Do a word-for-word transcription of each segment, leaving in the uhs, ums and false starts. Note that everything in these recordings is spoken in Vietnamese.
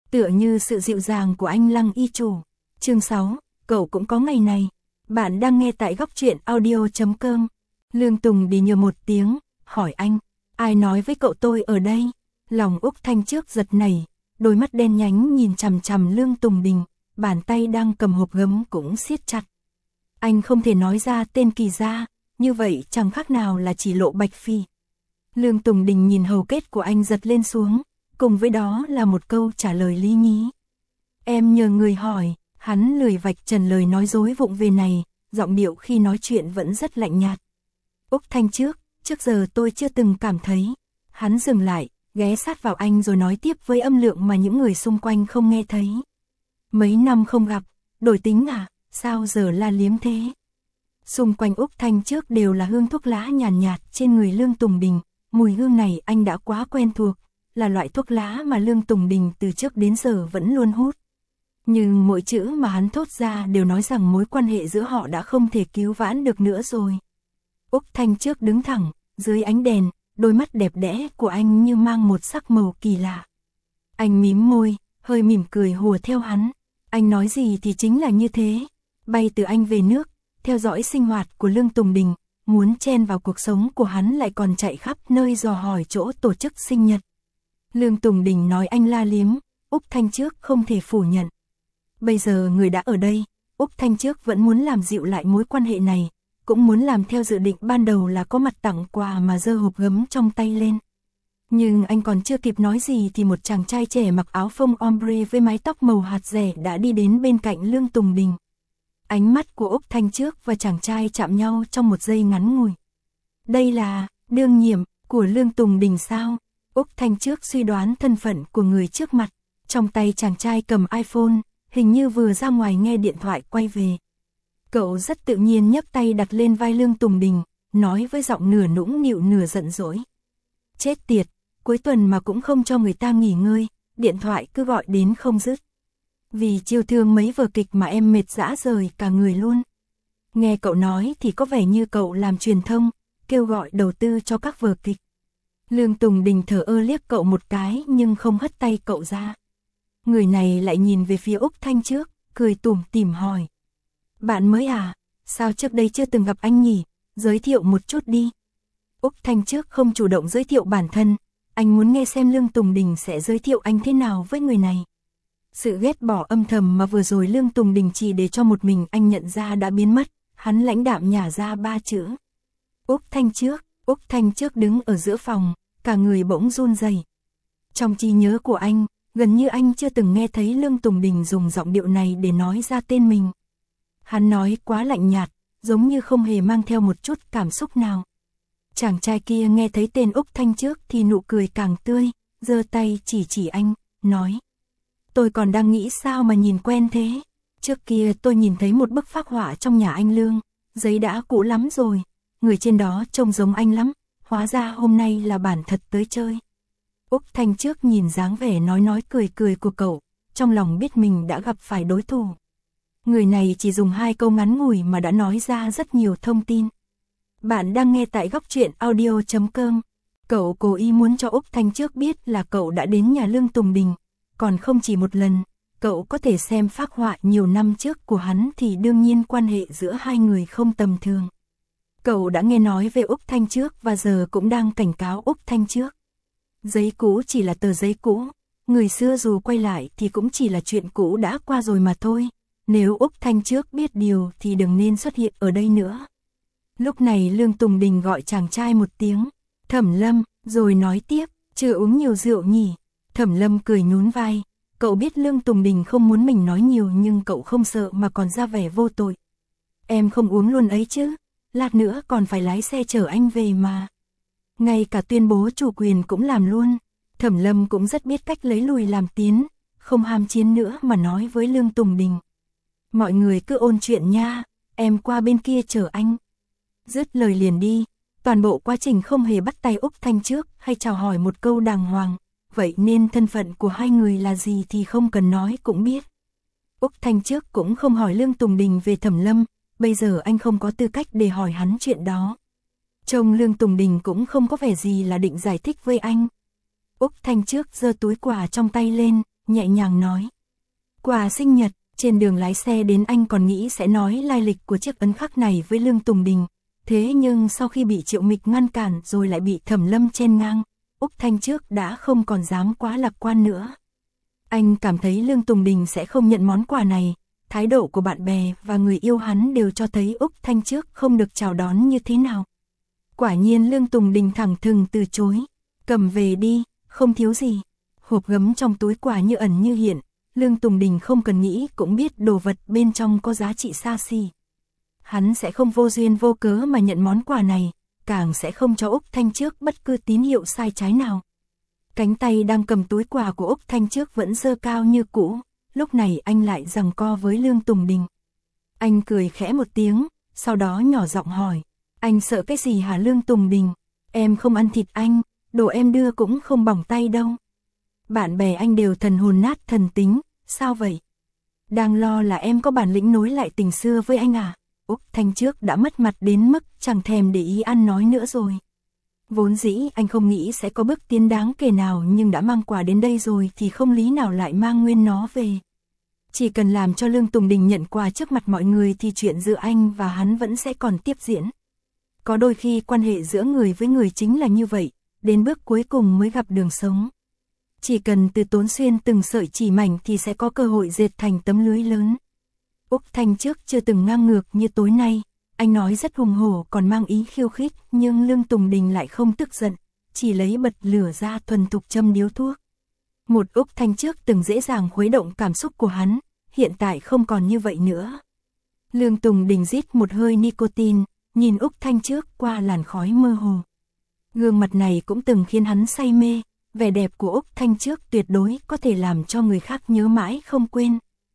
tựa như sự dịu dàng của anh Lăng y chủ. Chương sáu, cậu cũng có ngày này. Bạn đang nghe tại góc truyện audio chấm com. Lương Tùng đi nhờ một tiếng, hỏi anh, ai nói với cậu tôi ở đây? Lòng Úc Thanh trước giật nảy, đôi mắt đen nhánh nhìn chằm chằm Lương Tùng Đình, bàn tay đang cầm hộp gấm cũng siết chặt. Anh không thể nói ra tên Kỳ gia, như vậy chẳng khác nào là chỉ lộ Bạch Phi. Lương Tùng Đình nhìn hầu kết của anh giật lên xuống, cùng với đó là một câu trả lời lý nhí. Em nhờ người hỏi, hắn lười vạch trần lời nói dối vụng về này, giọng điệu khi nói chuyện vẫn rất lạnh nhạt. Úc Thanh trước, trước giờ tôi chưa từng cảm thấy. Hắn dừng lại, ghé sát vào anh rồi nói tiếp với âm lượng mà những người xung quanh không nghe thấy. Mấy năm không gặp, đổi tính à, sao giờ la liếm thế? Xung quanh Úc Thanh trước đều là hương thuốc lá nhàn nhạt, nhạt trên người Lương Tùng Đình, mùi hương này anh đã quá quen thuộc, là loại thuốc lá mà Lương Tùng Đình từ trước đến giờ vẫn luôn hút. Nhưng mỗi chữ mà hắn thốt ra đều nói rằng mối quan hệ giữa họ đã không thể cứu vãn được nữa rồi. Úc Thanh trước đứng thẳng, dưới ánh đèn, đôi mắt đẹp đẽ của anh như mang một sắc màu kỳ lạ. Anh mím môi, hơi mỉm cười hùa theo hắn. Anh nói gì thì chính là như thế. Bay từ anh về nước, theo dõi sinh hoạt của Lương Tùng Đình, muốn chen vào cuộc sống của hắn lại còn chạy khắp nơi dò hỏi chỗ tổ chức sinh nhật. Lương Tùng Đình nói anh la liếm, Úc Thanh trước không thể phủ nhận. Bây giờ người đã ở đây, Úc Thanh trước vẫn muốn làm dịu lại mối quan hệ này, cũng muốn làm theo dự định ban đầu là có mặt tặng quà mà giơ hộp gấm trong tay lên. Nhưng anh còn chưa kịp nói gì thì một chàng trai trẻ mặc áo phông ombre với mái tóc màu hạt rẻ đã đi đến bên cạnh Lương Tùng Đình. Ánh mắt của Úc Thanh trước và chàng trai chạm nhau trong một giây ngắn ngủi. Đây là đương nhiệm của Lương Tùng Đình sao? Úc Thanh trước suy đoán thân phận của người trước mặt. Trong tay chàng trai cầm iPhone, hình như vừa ra ngoài nghe điện thoại quay về. Cậu rất tự nhiên nhấc tay đặt lên vai Lương Tùng Đình, nói với giọng nửa nũng nịu nửa giận dỗi. Chết tiệt, cuối tuần mà cũng không cho người ta nghỉ ngơi, điện thoại cứ gọi đến không dứt. Vì chiêu thương mấy vở kịch mà em mệt dã rời cả người luôn. Nghe cậu nói thì có vẻ như cậu làm truyền thông, kêu gọi đầu tư cho các vở kịch. Lương Tùng Đình thở ơ liếc cậu một cái nhưng không hất tay cậu ra. Người này lại nhìn về phía Úc Thanh trước, cười tủm tỉm hỏi. Bạn mới à, sao trước đây chưa từng gặp anh nhỉ, giới thiệu một chút đi. Úc Thanh trước không chủ động giới thiệu bản thân, anh muốn nghe xem Lương Tùng Đình sẽ giới thiệu anh thế nào với người này. Sự ghét bỏ âm thầm mà vừa rồi Lương Tùng Đình chỉ để cho một mình anh nhận ra đã biến mất, hắn lãnh đạm nhả ra ba chữ. Úc Thanh trước, Úc Thanh trước đứng ở giữa phòng, cả người bỗng run rẩy. Trong trí nhớ của anh, gần như anh chưa từng nghe thấy Lương Tùng Đình dùng giọng điệu này để nói ra tên mình. Hắn nói quá lạnh nhạt, giống như không hề mang theo một chút cảm xúc nào. Chàng trai kia nghe thấy tên Úc Thanh trước thì nụ cười càng tươi, giơ tay chỉ chỉ anh, nói. Tôi còn đang nghĩ sao mà nhìn quen thế. Trước kia tôi nhìn thấy một bức phác họa trong nhà anh Lương, giấy đã cũ lắm rồi, người trên đó trông giống anh lắm, hóa ra hôm nay là bản thật tới chơi. Úc Thanh trước nhìn dáng vẻ nói nói cười cười của cậu, trong lòng biết mình đã gặp phải đối thủ. Người này chỉ dùng hai câu ngắn ngủi mà đã nói ra rất nhiều thông tin. Bạn đang nghe tại góc truyện audio chấm com. Cậu cố ý muốn cho Úc Thanh trước biết là cậu đã đến nhà Lương Tùng Đình, còn không chỉ một lần. Cậu có thể xem phác họa nhiều năm trước của hắn thì đương nhiên quan hệ giữa hai người không tầm thường. Cậu đã nghe nói về Úc Thanh trước và giờ cũng đang cảnh cáo Úc Thanh trước. Giấy cũ chỉ là tờ giấy cũ, người xưa dù quay lại thì cũng chỉ là chuyện cũ đã qua rồi mà thôi. Nếu Úc Thanh trước biết điều thì đừng nên xuất hiện ở đây nữa. Lúc này Lương Tùng Đình gọi chàng trai một tiếng, Thẩm Lâm, rồi nói tiếp, chưa uống nhiều rượu nhỉ. Thẩm Lâm cười nhún vai, cậu biết Lương Tùng Đình không muốn mình nói nhiều nhưng cậu không sợ mà còn ra vẻ vô tội. Em không uống luôn ấy chứ, lát nữa còn phải lái xe chở anh về mà. Ngay cả tuyên bố chủ quyền cũng làm luôn. Thẩm Lâm cũng rất biết cách lấy lùi làm tiến, không ham chiến nữa mà nói với Lương Tùng Đình. Mọi người cứ ôn chuyện nha, em qua bên kia chờ anh. Dứt lời liền đi, toàn bộ quá trình không hề bắt tay Úc Thanh trước hay chào hỏi một câu đàng hoàng, vậy nên thân phận của hai người là gì thì không cần nói cũng biết. Úc Thanh trước cũng không hỏi Lương Tùng Đình về Thẩm Lâm, bây giờ anh không có tư cách để hỏi hắn chuyện đó. Trông Lương Tùng Đình cũng không có vẻ gì là định giải thích với anh. Úc Thanh trước giơ túi quà trong tay lên, nhẹ nhàng nói. Quà sinh nhật, trên đường lái xe đến anh còn nghĩ sẽ nói lai lịch của chiếc ấn khắc này với Lương Tùng Đình. Thế nhưng sau khi bị Triệu Mịch ngăn cản rồi lại bị Thẩm Lâm chen ngang, Úc Thanh Trước đã không còn dám quá lạc quan nữa. Anh cảm thấy Lương Tùng Đình sẽ không nhận món quà này, thái độ của bạn bè và người yêu hắn đều cho thấy Úc Thanh Trước không được chào đón như thế nào. Quả nhiên Lương Tùng Đình thẳng thừng từ chối, cầm về đi, không thiếu gì. Hộp gấm trong túi quà như ẩn như hiện, Lương Tùng Đình không cần nghĩ cũng biết đồ vật bên trong có giá trị xa xỉ. Hắn sẽ không vô duyên vô cớ mà nhận món quà này, càng sẽ không cho Úc Thanh Trước bất cứ tín hiệu sai trái nào. Cánh tay đang cầm túi quà của Úc Thanh Trước vẫn giơ cao như cũ, lúc này anh lại giằng co với Lương Tùng Đình. Anh cười khẽ một tiếng, sau đó nhỏ giọng hỏi, anh sợ cái gì hả Lương Tùng Đình? Em không ăn thịt anh, đồ em đưa cũng không bỏng tay đâu. Bạn bè anh đều thần hồn nát thần tính, sao vậy? Đang lo là em có bản lĩnh nối lại tình xưa với anh à? Úc Thanh Trước đã mất mặt đến mức chẳng thèm để ý ăn nói nữa rồi. Vốn dĩ anh không nghĩ sẽ có bước tiến đáng kể nào, nhưng đã mang quà đến đây rồi thì không lý nào lại mang nguyên nó về. Chỉ cần làm cho Lương Tùng Đình nhận quà trước mặt mọi người thì chuyện giữa anh và hắn vẫn sẽ còn tiếp diễn. Có đôi khi quan hệ giữa người với người chính là như vậy, đến bước cuối cùng mới gặp đường sống. Chỉ cần từ tốn xuyên từng sợi chỉ mảnh thì sẽ có cơ hội dệt thành tấm lưới lớn. Úc Thanh Trước chưa từng ngang ngược như tối nay, anh nói rất hùng hổ còn mang ý khiêu khích, nhưng Lương Tùng Đình lại không tức giận, chỉ lấy bật lửa ra thuần thục châm điếu thuốc. Một Úc Thanh Trước từng dễ dàng khuấy động cảm xúc của hắn, hiện tại không còn như vậy nữa. Lương Tùng Đình rít một hơi nicotine, nhìn Úc Thanh Trước qua làn khói mơ hồ. Gương mặt này cũng từng khiến hắn say mê, vẻ đẹp của Úc Thanh Trước tuyệt đối có thể làm cho người khác nhớ mãi không quên.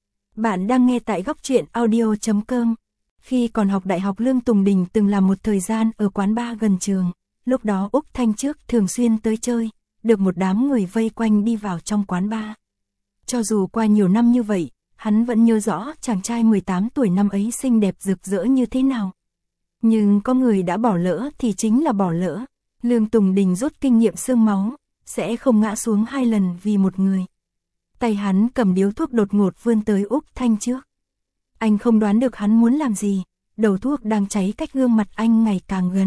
Bạn đang nghe tại góc truyện audio chấm com. Khi còn học đại học Lương Tùng Đình từng làm một thời gian ở quán bar gần trường, lúc đó Úc Thanh Trước thường xuyên tới chơi, được một đám người vây quanh đi vào trong quán bar. Cho dù qua nhiều năm như vậy, hắn vẫn nhớ rõ chàng trai mười tám tuổi năm ấy xinh đẹp rực rỡ như thế nào. Nhưng có người đã bỏ lỡ thì chính là bỏ lỡ. Lương Tùng Đình rút kinh nghiệm xương máu, sẽ không ngã xuống hai lần vì một người. Tay hắn cầm điếu thuốc đột ngột vươn tới Úc Thanh Trước. Anh không đoán được hắn muốn làm gì, đầu thuốc đang cháy cách gương mặt anh ngày càng gần.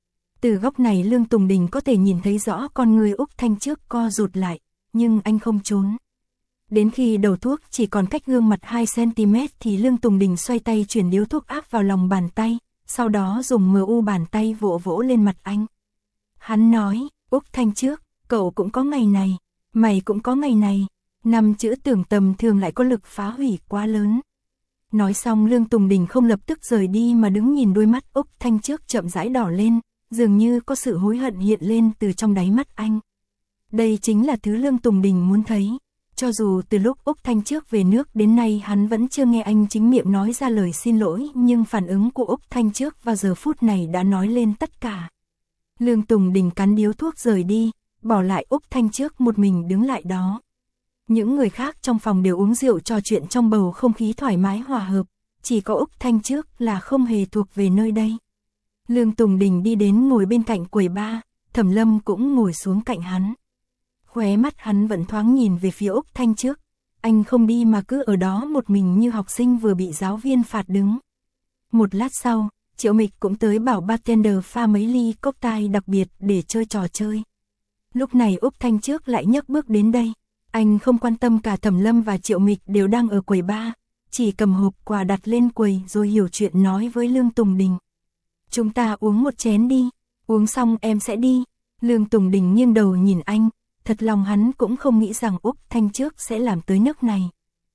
Từ góc này Lương Tùng Đình có thể nhìn thấy rõ con người Úc Thanh Trước co rụt lại, nhưng anh không trốn. Đến khi đầu thuốc chỉ còn cách gương mặt hai xăng-ti-mét thì Lương Tùng Đình xoay tay chuyển điếu thuốc áp vào lòng bàn tay, sau đó dùng mờ u bàn tay vỗ vỗ lên mặt anh. Hắn nói, Úc Thanh Trước, cậu cũng có ngày này, mày cũng có ngày này. Năm chữ tưởng tầm thường lại có lực phá hủy quá lớn. Nói xong Lương Tùng Đình không lập tức rời đi mà đứng nhìn đôi mắt Úc Thanh Trước chậm rãi đỏ lên, dường như có sự hối hận hiện lên từ trong đáy mắt anh. Đây chính là thứ Lương Tùng Đình muốn thấy. Cho dù từ lúc Úc Thanh Trước về nước đến nay hắn vẫn chưa nghe anh chính miệng nói ra lời xin lỗi, nhưng phản ứng của Úc Thanh Trước vào giờ phút này đã nói lên tất cả. Lương Tùng Đình cắn điếu thuốc rời đi, bỏ lại Úc Thanh Trước một mình đứng lại đó. Những người khác trong phòng đều uống rượu trò chuyện trong bầu không khí thoải mái hòa hợp, chỉ có Úc Thanh Trước là không hề thuộc về nơi đây. Lương Tùng Đình đi đến ngồi bên cạnh quầy bar, Thẩm Lâm cũng ngồi xuống cạnh hắn. Khóe mắt hắn vẫn thoáng nhìn về phía Úc Thanh Trước, anh không đi mà cứ ở đó một mình như học sinh vừa bị giáo viên phạt đứng. Một lát sau, Triệu Mịch cũng tới bảo bartender pha mấy ly cocktail đặc biệt để chơi trò chơi. Lúc này Úc Thanh Trước lại nhấc bước đến đây. Anh không quan tâm cả Thẩm Lâm và Triệu Mịch đều đang ở quầy bar, chỉ cầm hộp quà đặt lên quầy rồi hiểu chuyện nói với Lương Tùng Đình. Chúng ta uống một chén đi, uống xong em sẽ đi. Lương Tùng Đình nghiêng đầu nhìn anh, thật lòng hắn cũng không nghĩ rằng Úc Thanh Trước sẽ làm tới nước này.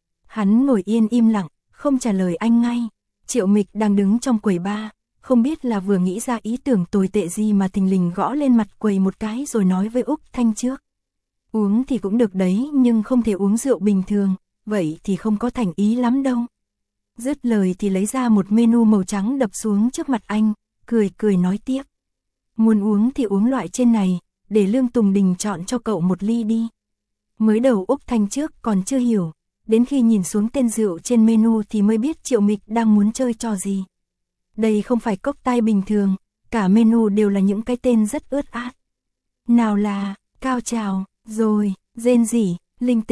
Hắn ngồi yên im lặng, không trả lời anh ngay. Triệu Mịch đang đứng trong quầy bar, không biết là vừa nghĩ ra ý tưởng tồi tệ gì mà thình lình gõ lên mặt quầy một cái rồi nói với Úc Thanh Trước. Uống thì cũng được đấy, nhưng không thể uống rượu bình thường, vậy thì không có thành ý lắm đâu. Dứt lời thì lấy ra một menu màu trắng đập xuống trước mặt anh, cười cười nói tiếp. Muốn uống thì uống loại trên này, để Lương Tùng Đình chọn cho cậu một ly đi. Mới đầu Úc Thanh Trước còn chưa hiểu, đến khi nhìn xuống tên rượu trên menu thì mới biết Triệu Mịch đang muốn chơi trò gì. Đây không phải cocktail bình thường, cả menu đều là những cái tên rất ướt át. Nào là, cao trào, rồi, rên rỉ, linh tinh,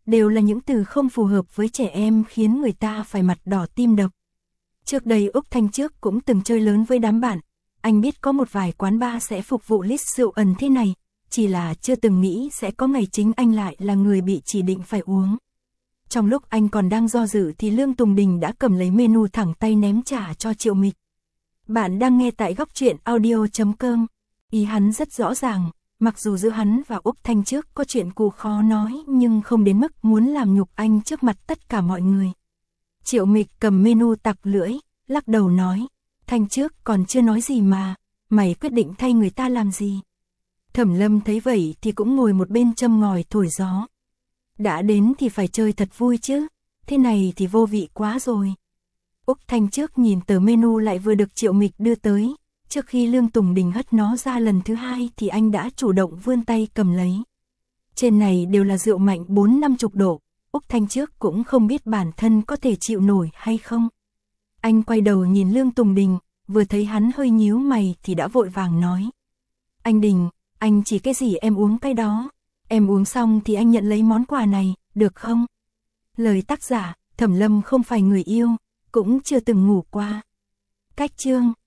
đều là những từ không phù hợp với trẻ em khiến người ta phải mặt đỏ tim đập. Trước đây Úc Thanh Trước cũng từng chơi lớn với đám bạn, anh biết có một vài quán bar sẽ phục vụ list rượu ẩn thế này, chỉ là chưa từng nghĩ sẽ có ngày chính anh lại là người bị chỉ định phải uống. Trong lúc anh còn đang do dự thì Lương Tùng Đình đã cầm lấy menu thẳng tay ném trả cho Triệu Mịch. Bạn đang nghe tại góc truyện audio chấm com. Ý hắn rất rõ ràng, mặc dù giữa hắn và Úc Thanh Trước có chuyện cũ khó nói nhưng không đến mức muốn làm nhục anh trước mặt tất cả mọi người. Triệu Mịch cầm menu tặc lưỡi, lắc đầu nói, Thanh Trước còn chưa nói gì mà, mày quyết định thay người ta làm gì? Thẩm Lâm thấy vậy thì cũng ngồi một bên châm ngòi thổi gió. Đã đến thì phải chơi thật vui chứ, thế này thì vô vị quá rồi. Úc Thanh Trước nhìn tờ menu lại vừa được Triệu Mịch đưa tới, trước khi Lương Tùng Đình hất nó ra lần thứ hai thì anh đã chủ động vươn tay cầm lấy. Trên này đều là rượu mạnh bốn năm chục độ, Úc Thanh Trước cũng không biết bản thân có thể chịu nổi hay không. Anh quay đầu nhìn Lương Tùng Đình, vừa thấy hắn hơi nhíu mày thì đã vội vàng nói. Anh Đình, anh chỉ cái gì em uống cái đó, em uống xong thì anh nhận lấy món quà này, được không? Lời tác giả, Thẩm Lâm không phải người yêu, cũng chưa từng ngủ qua. Cách chương